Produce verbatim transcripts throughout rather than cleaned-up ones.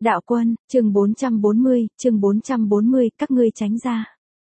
Đạo quân, chương bốn trăm bốn mươi, chương bốn trăm bốn mươi, các ngươi tránh ra.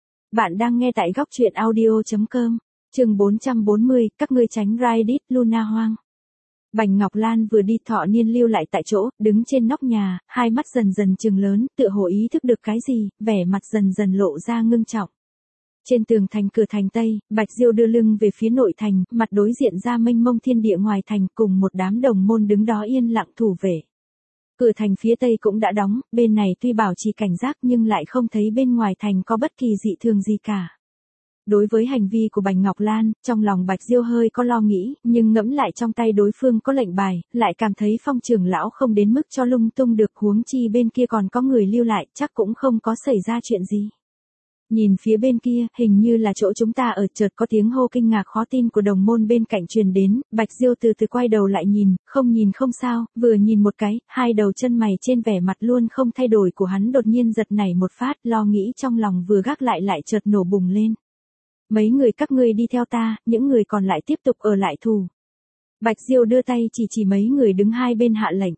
Bạn đang nghe tại góc truyện audio.com, chương bốn trăm bốn mươi, các ngươi tránh Reddit Luna hoang. Bành Ngọc Lan vừa đi thọ niên lưu lại tại chỗ, đứng trên nóc nhà, hai mắt dần dần trừng lớn, tựa hồ ý thức được cái gì, vẻ mặt dần dần lộ ra ngưng trọng. Trên tường thành cửa thành Tây, Bạch Diêu đưa lưng về phía nội thành, mặt đối diện ra mênh mông thiên địa ngoài thành cùng một đám đồng môn đứng đó yên lặng thủ vệ. Cửa thành phía Tây cũng đã đóng, bên này tuy bảo trì cảnh giác nhưng lại không thấy bên ngoài thành có bất kỳ dị thường gì cả. Đối với hành vi của Bành Ngọc Lan, trong lòng Bạch Diêu hơi có lo nghĩ, nhưng ngẫm lại trong tay đối phương có lệnh bài, lại cảm thấy Phong trưởng lão không đến mức cho lung tung được, huống chi bên kia còn có người lưu lại, chắc cũng không có xảy ra chuyện gì. Nhìn phía bên kia, hình như là chỗ chúng ta ở, chợt có tiếng hô kinh ngạc khó tin của đồng môn bên cạnh truyền đến, Bạch Diêu từ từ quay đầu lại nhìn, không nhìn không sao, vừa nhìn một cái, hai đầu chân mày trên vẻ mặt luôn không thay đổi của hắn đột nhiên giật nảy một phát, lo nghĩ trong lòng vừa gác lại lại chợt nổ bùng lên. Mấy người các ngươi đi theo ta, những người còn lại tiếp tục ở lại thù. Bạch Diêu đưa tay chỉ chỉ mấy người đứng hai bên hạ lệnh.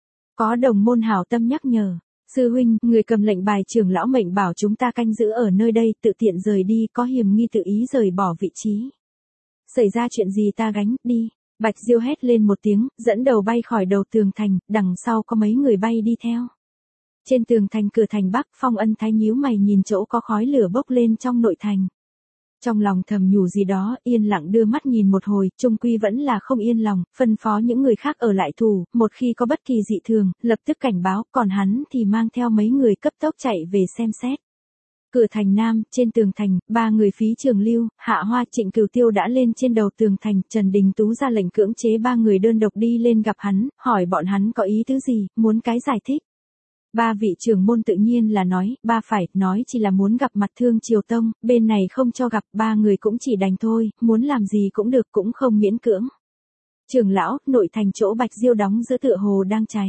Có đồng môn hảo tâm nhắc nhở. Sư huynh, người cầm lệnh bài trưởng lão mệnh bảo chúng ta canh giữ ở nơi đây, tự tiện rời đi, có hiểm nghi tự ý rời bỏ vị trí. Xảy ra chuyện gì ta gánh, đi. Bạch Diêu hét lên một tiếng, dẫn đầu bay khỏi đầu tường thành, đằng sau có mấy người bay đi theo. Trên tường thành cửa thành Bắc, Phong Ân Thái nhíu mày nhìn chỗ có khói lửa bốc lên trong nội thành. Trong lòng thầm nhủ gì đó, yên lặng đưa mắt nhìn một hồi, chung quy vẫn là không yên lòng, phân phó những người khác ở lại thủ, một khi có bất kỳ dị thường, lập tức cảnh báo, còn hắn thì mang theo mấy người cấp tốc chạy về xem xét. Cửa thành Nam, trên tường thành, ba người Phí Trường Lưu, Hạ Hoa, Trịnh Cửu Tiêu đã lên trên đầu tường thành, Trần Đình Tú ra lệnh cưỡng chế ba người đơn độc đi lên gặp hắn, hỏi bọn hắn có ý tứ gì, muốn cái giải thích. Ba vị trưởng môn tự nhiên là nói, ba phải, nói chỉ là muốn gặp mặt Thương Triều Tông, bên này không cho gặp, ba người cũng chỉ đành thôi, muốn làm gì cũng được, cũng không miễn cưỡng. Trưởng lão, nội thành chỗ Bạch Diêu đóng giữa tựa hồ đang cháy.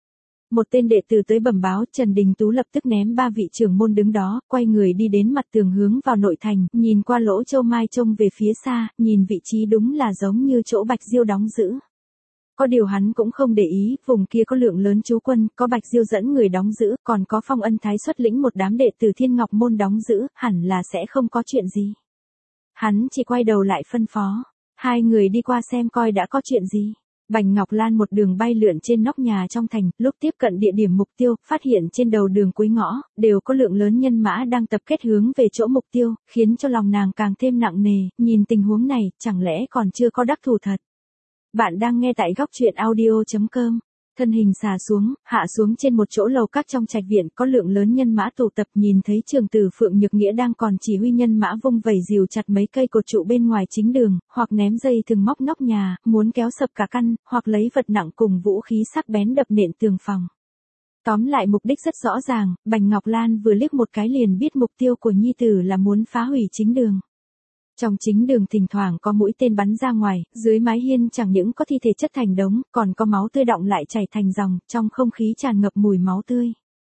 Một tên đệ tử tới bẩm báo, Trần Đình Tú lập tức ném ba vị trưởng môn đứng đó, quay người đi đến mặt tường hướng vào nội thành, nhìn qua lỗ châu mai trông về phía xa, nhìn vị trí đúng là giống như chỗ Bạch Diêu đóng giữ. Có điều hắn cũng không để ý, vùng kia có lượng lớn trú quân, có Bạch Diêu dẫn người đóng giữ, còn có Phong Ân Thái xuất lĩnh một đám đệ tử Thiên Ngọc Môn đóng giữ, hẳn là sẽ không có chuyện gì. Hắn chỉ quay đầu lại phân phó, hai người đi qua xem coi đã có chuyện gì. Bành Ngọc Lan một đường bay lượn trên nóc nhà trong thành, lúc tiếp cận địa điểm mục tiêu, phát hiện trên đầu đường cuối ngõ, đều có lượng lớn nhân mã đang tập kết hướng về chỗ mục tiêu, khiến cho lòng nàng càng thêm nặng nề, nhìn tình huống này, chẳng lẽ còn chưa có đắc thủ thật. Bạn đang nghe tại góc truyện audio.com. Thân hình xà xuống, hạ xuống trên một chỗ lầu các trong trạch viện, có lượng lớn nhân mã tụ tập, nhìn thấy Trường tử Phượng Nhược Nghĩa đang còn chỉ huy nhân mã vung vẩy dìu chặt mấy cây cột trụ bên ngoài chính đường, hoặc ném dây thừng móc nóc nhà, muốn kéo sập cả căn, hoặc lấy vật nặng cùng vũ khí sắc bén đập nện tường phòng. Tóm lại mục đích rất rõ ràng, Bành Ngọc Lan vừa liếc một cái liền biết mục tiêu của nhi tử là muốn phá hủy chính đường. Trong chính đường thỉnh thoảng có mũi tên bắn ra ngoài, dưới mái hiên chẳng những có thi thể chất thành đống, còn có máu tươi đọng lại chảy thành dòng, trong không khí tràn ngập mùi máu tươi.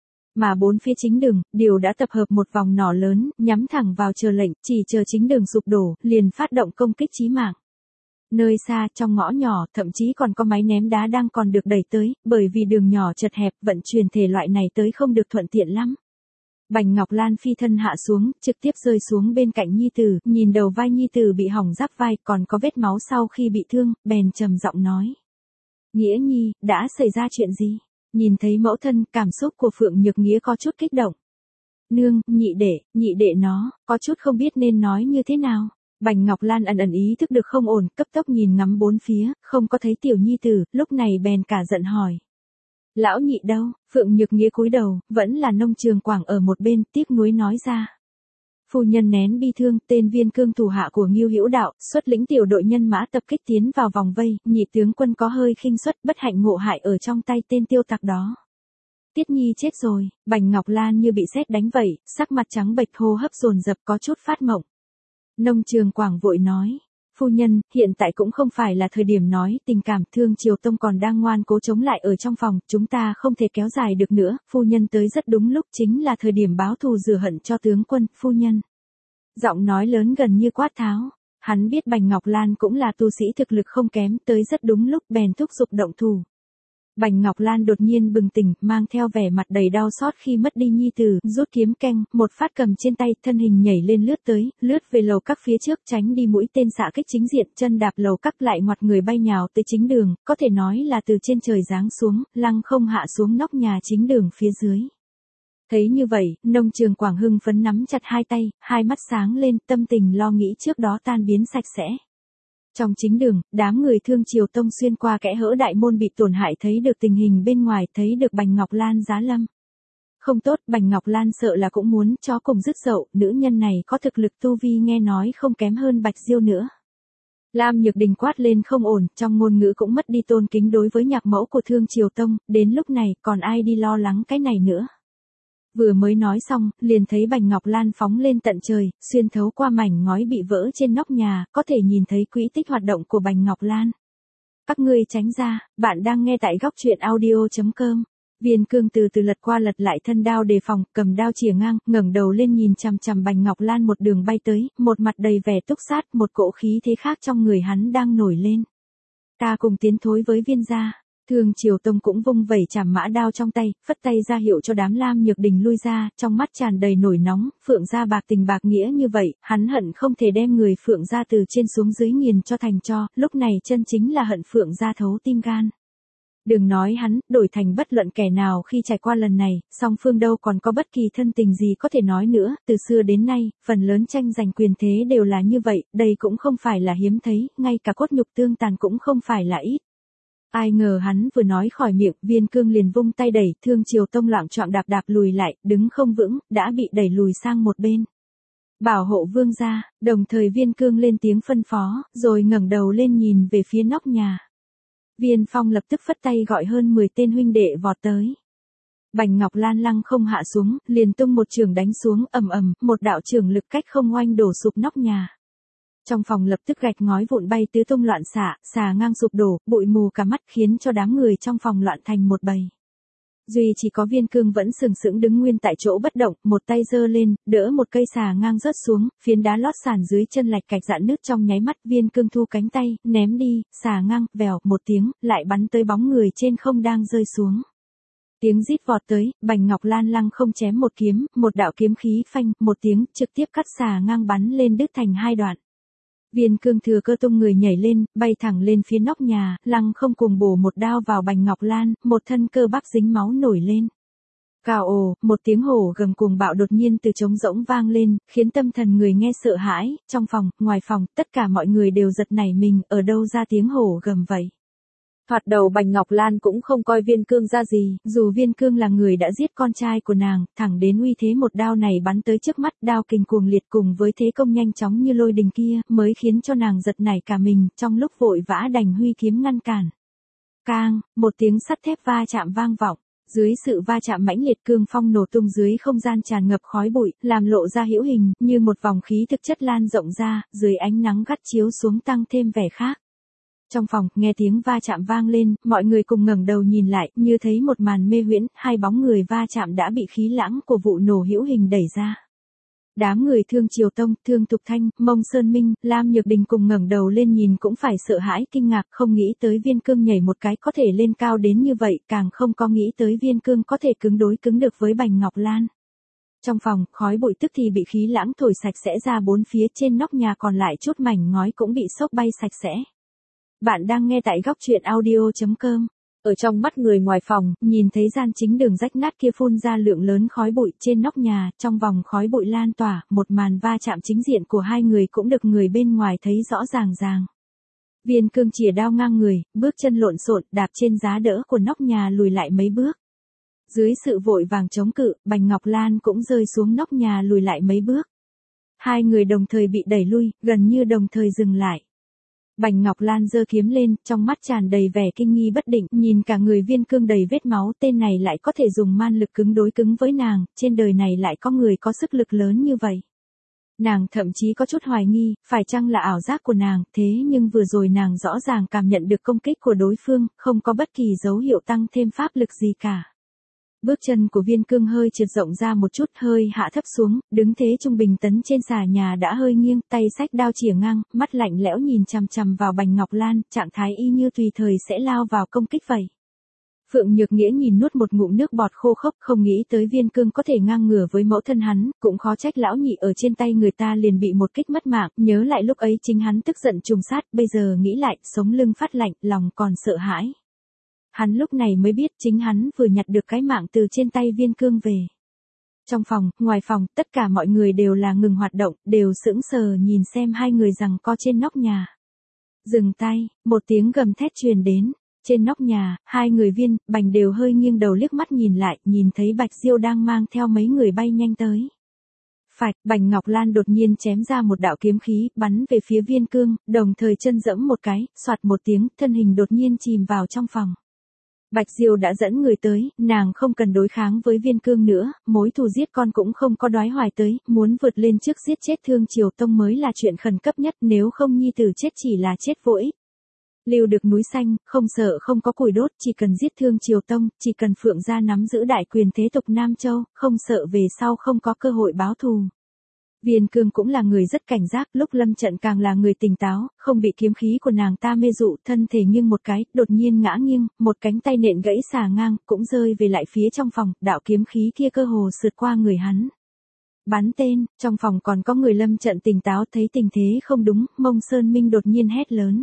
Mà bốn phía chính đường, đều đã tập hợp một vòng nỏ lớn, nhắm thẳng vào chờ lệnh, chỉ chờ chính đường sụp đổ, liền phát động công kích chí mạng. Nơi xa, trong ngõ nhỏ, thậm chí còn có máy ném đá đang còn được đẩy tới, bởi vì đường nhỏ chật hẹp, vận chuyển thể loại này tới không được thuận tiện lắm. Bành Ngọc Lan phi thân hạ xuống, trực tiếp rơi xuống bên cạnh nhi tử, nhìn đầu vai nhi tử bị hỏng giáp vai, còn có vết máu sau khi bị thương, bèn trầm giọng nói. Nghĩa nhi, đã xảy ra chuyện gì? Nhìn thấy mẫu thân, cảm xúc của Phượng Nhược Nghĩa có chút kích động. Nương, nhị đệ, nhị đệ nó, có chút không biết nên nói như thế nào. Bành Ngọc Lan ẩn ẩn ý thức được không ổn, cấp tốc nhìn ngắm bốn phía, không có thấy tiểu nhi tử, lúc này bèn cả giận hỏi. Lão nhị đâu? Phượng Nhược Nghĩa cúi đầu, vẫn là Nông Trường Quảng ở một bên, tiếc nuối nói ra. Phu nhân nén bi thương, tên Viên Cương thủ hạ của Ngưu Hữu Đạo, xuất lĩnh tiểu đội nhân mã tập kích tiến vào vòng vây, nhị tướng quân có hơi khinh suất, bất hạnh ngộ hại ở trong tay tên tiêu tặc đó. Tiết Nhi chết rồi, Bành Ngọc Lan như bị sét đánh vậy, sắc mặt trắng bệch, hô hấp dồn dập, có chút phát mộng. Nông Trường Quảng vội nói. Phu nhân, hiện tại cũng không phải là thời điểm nói tình cảm, Thương Triều Tông còn đang ngoan cố chống lại ở trong phòng, chúng ta không thể kéo dài được nữa, phu nhân tới rất đúng lúc, chính là thời điểm báo thù rửa hận cho tướng quân, phu nhân. Giọng nói lớn gần như quát tháo, hắn biết Bành Ngọc Lan cũng là tu sĩ thực lực không kém, tới rất đúng lúc bèn thúc giục động thủ. Bạch Ngọc Lan đột nhiên bừng tỉnh, mang theo vẻ mặt đầy đau xót khi mất đi nhi tử, rút kiếm keng, một phát cầm trên tay, thân hình nhảy lên lướt tới, lướt về lầu các phía trước, tránh đi mũi tên xạ kích chính diện, chân đạp lầu các lại ngoặt người bay nhào tới chính đường, có thể nói là từ trên trời giáng xuống, lăng không hạ xuống nóc nhà chính đường phía dưới. Thấy như vậy, Nông Trường Quảng hưng phấn nắm chặt hai tay, hai mắt sáng lên, tâm tình lo nghĩ trước đó tan biến sạch sẽ. Trong chính đường, đám người Thương Triều Tông xuyên qua kẽ hở đại môn bị tổn hại thấy được tình hình bên ngoài, thấy được Bạch Ngọc Lan giá lâm. Không tốt, Bạch Ngọc Lan sợ là cũng muốn chó cùng dứt dậu, nữ nhân này có thực lực tu vi nghe nói không kém hơn Bạch Diêu nữa. Lam Nhược Đình quát lên không ổn, trong ngôn ngữ cũng mất đi tôn kính đối với nhạc mẫu của Thương Triều Tông, đến lúc này còn ai đi lo lắng cái này nữa. Vừa mới nói xong, liền thấy Bạch Ngọc Lan phóng lên tận trời, xuyên thấu qua mảnh ngói bị vỡ trên nóc nhà, có thể nhìn thấy quỹ tích hoạt động của Bạch Ngọc Lan. Các ngươi tránh ra, bạn đang nghe tại góc truyện audio chấm com. Viên Cương từ từ lật qua lật lại thân đao đề phòng, cầm đao chìa ngang, ngẩng đầu lên nhìn chằm chằm Bạch Ngọc Lan một đường bay tới, một mặt đầy vẻ túc sát, một cỗ khí thế khác trong người hắn đang nổi lên. Ta cùng tiến thối với Viên gia. Thương Triều Tông cũng vung vẩy chảm mã đao trong tay, phất tay ra hiệu cho đám Lam Nhược Đình lui ra, trong mắt tràn đầy nổi nóng, Phượng gia bạc tình bạc nghĩa như vậy, hắn hận không thể đem người Phượng gia từ trên xuống dưới nghiền cho thành tro, lúc này chân chính là hận Phượng gia thấu tim gan. Đừng nói hắn, đổi thành bất luận kẻ nào khi trải qua lần này, song phương đâu còn có bất kỳ thân tình gì có thể nói nữa, từ xưa đến nay, phần lớn tranh giành quyền thế đều là như vậy, đây cũng không phải là hiếm thấy, ngay cả cốt nhục tương tàn cũng không phải là ít. Ai ngờ hắn vừa nói khỏi miệng, Viên Cương liền vung tay đẩy, Thương Triều Tông loạng choạng đạp đạp lùi lại, đứng không vững, đã bị đẩy lùi sang một bên. Bảo hộ Vương gia, đồng thời Viên Cương lên tiếng phân phó, rồi ngẩng đầu lên nhìn về phía nóc nhà. Viên Phong lập tức phất tay gọi hơn mười tên huynh đệ vọt tới. Bạch Ngọc Lan lăng không hạ xuống, liền tung một chưởng đánh xuống, ầm ầm, một đạo chưởng lực cách không oanh đổ sụp nóc nhà. Trong phòng lập tức gạch ngói vụn bay tứ tung loạn xạ, xà ngang sụp đổ, bụi mù cả mắt khiến cho đám người trong phòng loạn thành một bầy. Duy chỉ có Viên Cương vẫn sừng sững đứng nguyên tại chỗ bất động, một tay giơ lên, đỡ một cây xà ngang rớt xuống, phiến đá lót sàn dưới chân lạch cạch rạn nứt trong nháy mắt, Viên Cương thu cánh tay, ném đi, xà ngang, vèo, một tiếng, lại bắn tới bóng người trên không đang rơi xuống. Tiếng rít vọt tới, Bạch Ngọc Lan lăng không chém một kiếm, một đạo kiếm khí phanh, một tiếng, trực tiếp cắt xà ngang bắn lên đứt thành hai đoạn. Viên Cương thừa cơ tung người nhảy lên, bay thẳng lên phía nóc nhà, lăng không cùng bổ một đao vào Bạch Ngọc Lan, một thân cơ bắp dính máu nổi lên. Cào ồ, một tiếng hổ gầm cuồng bạo đột nhiên từ trống rỗng vang lên, khiến tâm thần người nghe sợ hãi, trong phòng, ngoài phòng, tất cả mọi người đều giật nảy mình, ở đâu ra tiếng hổ gầm vậy. Thoạt đầu Bạch Ngọc Lan cũng không coi Viên Cương ra gì, dù Viên Cương là người đã giết con trai của nàng, thẳng đến uy thế một đao này bắn tới trước mắt, đao kình cuồng liệt cùng với thế công nhanh chóng như lôi đình kia, mới khiến cho nàng giật nảy cả mình, trong lúc vội vã đành huy kiếm ngăn cản. Cang, một tiếng sắt thép va chạm vang vọng. Dưới sự va chạm mãnh liệt, cương phong nổ tung dưới không gian tràn ngập khói bụi, làm lộ ra hữu hình, như một vòng khí thực chất lan rộng ra, dưới ánh nắng gắt chiếu xuống tăng thêm vẻ khác. Trong phòng, nghe tiếng va chạm vang lên, mọi người cùng ngẩng đầu nhìn lại, như thấy một màn mê huyễn, hai bóng người va chạm đã bị khí lãng của vụ nổ hữu hình đẩy ra. Đám người Thương Triều Tông, Thương Tục Thanh, Mông Sơn Minh, Lam Nhược Đình cùng ngẩng đầu lên nhìn cũng phải sợ hãi kinh ngạc, không nghĩ tới Viên Cương nhảy một cái có thể lên cao đến như vậy, càng không có nghĩ tới Viên Cương có thể cứng đối cứng được với Bạch Ngọc Lan. Trong phòng, khói bụi tức thì bị khí lãng thổi sạch sẽ ra bốn phía, trên nóc nhà còn lại chút mảnh ngói cũng bị xốc bay sạch sẽ. Bạn đang nghe tại góc truyện audio chấm com. Ở trong mắt người ngoài phòng, nhìn thấy gian chính đường rách nát kia phun ra lượng lớn khói bụi trên nóc nhà, trong vòng khói bụi lan tỏa, một màn va chạm chính diện của hai người cũng được người bên ngoài thấy rõ ràng ràng. Viên Cương chìa đao ngang người, bước chân lộn xộn, đạp trên giá đỡ của nóc nhà lùi lại mấy bước. Dưới sự vội vàng chống cự, Bạch Ngọc Lan cũng rơi xuống nóc nhà lùi lại mấy bước. Hai người đồng thời bị đẩy lui, gần như đồng thời dừng lại. Bạch Ngọc Lan giơ kiếm lên, trong mắt tràn đầy vẻ kinh nghi bất định, nhìn cả người Viên Cương đầy vết máu, tên này lại có thể dùng man lực cứng đối cứng với nàng, trên đời này lại có người có sức lực lớn như vậy. Nàng thậm chí có chút hoài nghi, phải chăng là ảo giác của nàng, thế nhưng vừa rồi nàng rõ ràng cảm nhận được công kích của đối phương, không có bất kỳ dấu hiệu tăng thêm pháp lực gì cả. Bước chân của Viên Cương hơi trượt rộng ra một chút, hơi hạ thấp xuống, đứng thế trung bình tấn trên xà nhà đã hơi nghiêng, tay xách đao chìa ngang, mắt lạnh lẽo nhìn chằm chằm vào Bạch Ngọc Lan, trạng thái y như tùy thời sẽ lao vào công kích vậy. Phượng Nhược Nghĩa nhìn nuốt một ngụm nước bọt khô khốc, không nghĩ tới Viên Cương có thể ngang ngửa với mẫu thân hắn, cũng khó trách lão nhị ở trên tay người ta liền bị một kích mất mạng, nhớ lại lúc ấy chính hắn tức giận trùng sát, bây giờ nghĩ lại, sống lưng phát lạnh, lòng còn sợ hãi. Hắn lúc này mới biết chính hắn vừa nhặt được cái mạng từ trên tay Viên Cương về. Trong phòng, ngoài phòng, tất cả mọi người đều là ngừng hoạt động, đều sững sờ nhìn xem hai người giằng co trên nóc nhà. Dừng tay, một tiếng gầm thét truyền đến. Trên nóc nhà, hai người Viên, Bành đều hơi nghiêng đầu liếc mắt nhìn lại, nhìn thấy Bạch Diêu đang mang theo mấy người bay nhanh tới. Phạch, Bành Ngọc Lan đột nhiên chém ra một đạo kiếm khí, bắn về phía Viên Cương, đồng thời chân dẫm một cái, soạt một tiếng, thân hình đột nhiên chìm vào trong phòng. Bạch Diêu đã dẫn người tới, nàng không cần đối kháng với Viên Cương nữa, mối thù giết con cũng không có đoái hoài tới, muốn vượt lên trước giết chết Thương Triều Tông mới là chuyện khẩn cấp nhất, nếu không nhi tử chết chỉ là chết vô ích. Lưu được núi xanh, không sợ không có củi đốt, chỉ cần giết Thương Triều Tông, chỉ cần Phượng gia nắm giữ đại quyền thế tục Nam Châu, không sợ về sau không có cơ hội báo thù. Viên Cương cũng là người rất cảnh giác, lúc lâm trận càng là người tỉnh táo, không bị kiếm khí của nàng ta mê dụ, thân thể nghiêng một cái, đột nhiên ngã nghiêng, một cánh tay nện gãy xà ngang, cũng rơi về lại phía trong phòng, đạo kiếm khí kia cơ hồ sượt qua người hắn. Bắn tên, trong phòng còn có người lâm trận tỉnh táo, thấy tình thế không đúng, Mông Sơn Minh đột nhiên hét lớn.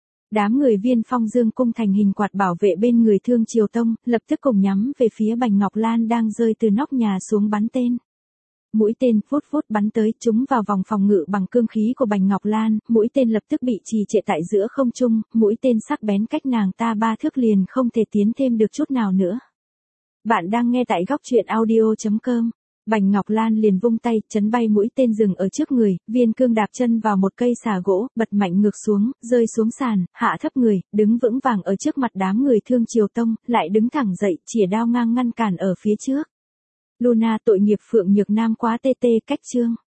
Đám người Viên Phong Dương cung thành hình quạt bảo vệ bên người Thương Triều Tông, lập tức cùng nhắm về phía Bành Ngọc Lan đang rơi từ nóc nhà xuống bắn tên. Mũi tên phút phút bắn tới, trúng vào vòng phòng ngự bằng cương khí của Bành Ngọc Lan, mũi tên lập tức bị trì trệ tại giữa không trung, mũi tên sắc bén cách nàng ta ba thước liền không thể tiến thêm được chút nào nữa. Bạn đang nghe tại góc truyện audio chấm com. Bành Ngọc Lan liền vung tay, chấn bay mũi tên dừng ở trước người, Viên Cương đạp chân vào một cây xà gỗ, bật mạnh ngược xuống, rơi xuống sàn, hạ thấp người, đứng vững vàng ở trước mặt đám người Thương Triều Tông, lại đứng thẳng dậy, chỉa đao ngang ngăn cản ở phía trước. Luna tội nghiệp Phượng Nhược Nam quá tê tê cách chương.